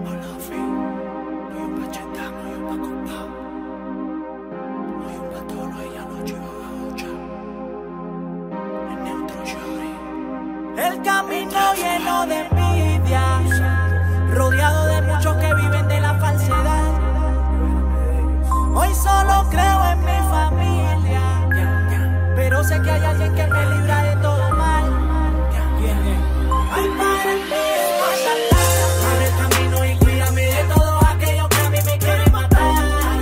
El camino lleno de envidia, rodeado de muchos que viven de la falsedad. Hoy solo creo en mi familia, pero sé que hay alguien que me libra de todo mal. Ay, Padre mío, abre el camino y cuídame de todos aquellos que a mí me quieren matar.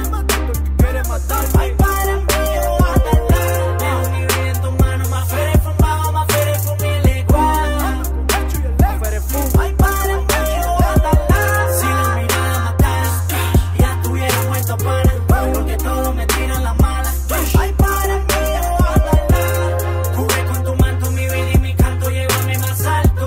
Ay, Padre mío, dejo mi vida en tus manos, más fuere fumado, más fuere fumile igual. Ay, Padre mío, si la mirada matara, ya estuviera muerto para, porque todos me tiran las malas. Ay, Padre mío, jugué con tu manto, mi vida y mi canto, llévame más alto.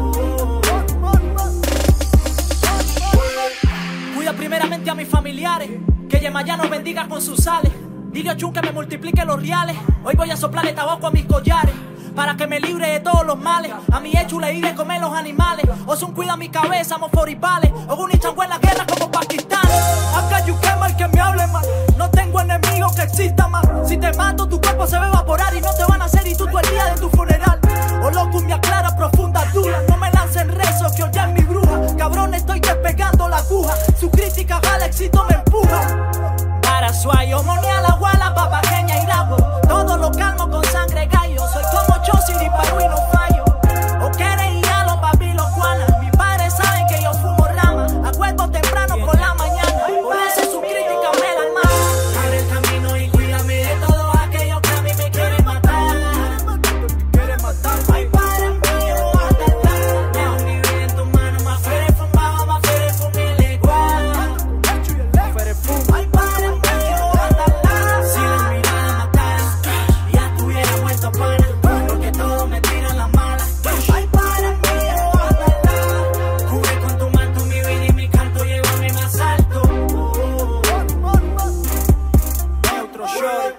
Cuida primeramente a mis familiares, que Yemayá nos bendiga con sus sales. Dile a Chun que me multiplique los reales. Hoy voy a soplarle tabaco a mis collares, para que me libre de todos los males. A mi hecho le iré comer los animales. Osun cuida mi cabeza, moforipales. Oguni chango en la guerra como Pakistán. Acá you quema el que me hable mal. No tengo enemigo que exista más. Si te mato tu cuerpo se va a evaporar y no te van a hacer y tú el día de tu funeral. O loco me aclara profundas dudas. No me lancen rezos que hoy es mi bruja. Cabrón estoy despegando la aguja. Su crítica al éxito me empuja. Para suayo, monía la guala, papaqueña y rabo. Todo lo calmo con sangre gallo. Soy como Chosiri, Perú y no fallo. O queréis a los papilos guanas. Mis padres saben que yo fumo rama. Acuerdo temprano por la mañana. Por eso su crítica me la mata. Abre el camino y cuídame de todos aquellos que a mí me quieren matar. Ay, Padre mío, dejo mi vida en tus manos. Más fuere fumado, más fuere fumile igual. Ay, Padre mío, si la mirada matara, ya estuviera muerto para, porque todos me tiran las malas. Ay, Padre mío, jugué con tu manto, mi vida y mi canto, llévame más alto. Neutro Short,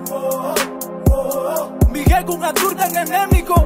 Miguel con azurda en enemigo.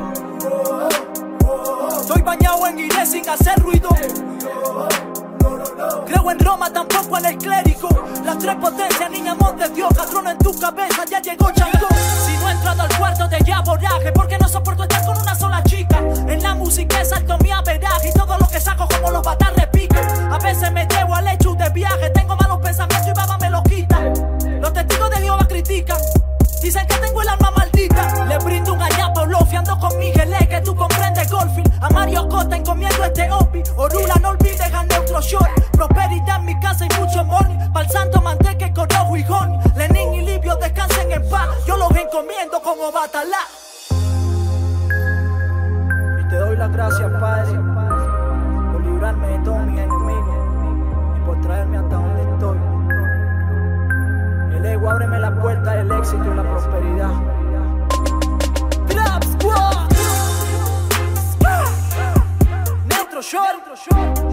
Estoy bañado en iré sin hacer ruido. Creo en Roma, tampoco en el clérigo. Las tres potencias, niña, amor de Dios. Catrón en tu cabeza, ya llegó Chango. Si no he entrado al cuarto de ya boraje, porque no soporto estar con una sola chica. En la música es alto mi averaje y todo lo que saco como los batarres pican. A veces me llevo al hecho de viaje. Tengo malos pensamientos y baba me lo quita. Los testigos de Jehová critican. Dicen que tengo el alma maldita. Le brindo un ayapo, lo fiando con Miguel, que tú comprendes golfing. A Mario Costa encomiendo este opi. Orula, no olvides a Neutro Short. Prosperidad en mi casa y mucho money. Pa'l santo manteque con ojo y honey. Lenin y Livio descansen en paz. Yo los encomiendo como Batalá. Y te doy las gracias, Padre, por librarme de todos mis enemigos y por traerme hasta donde estoy. El ego, ábreme la puerta del éxito y la prosperidad. Trap Squad, Neutro Short.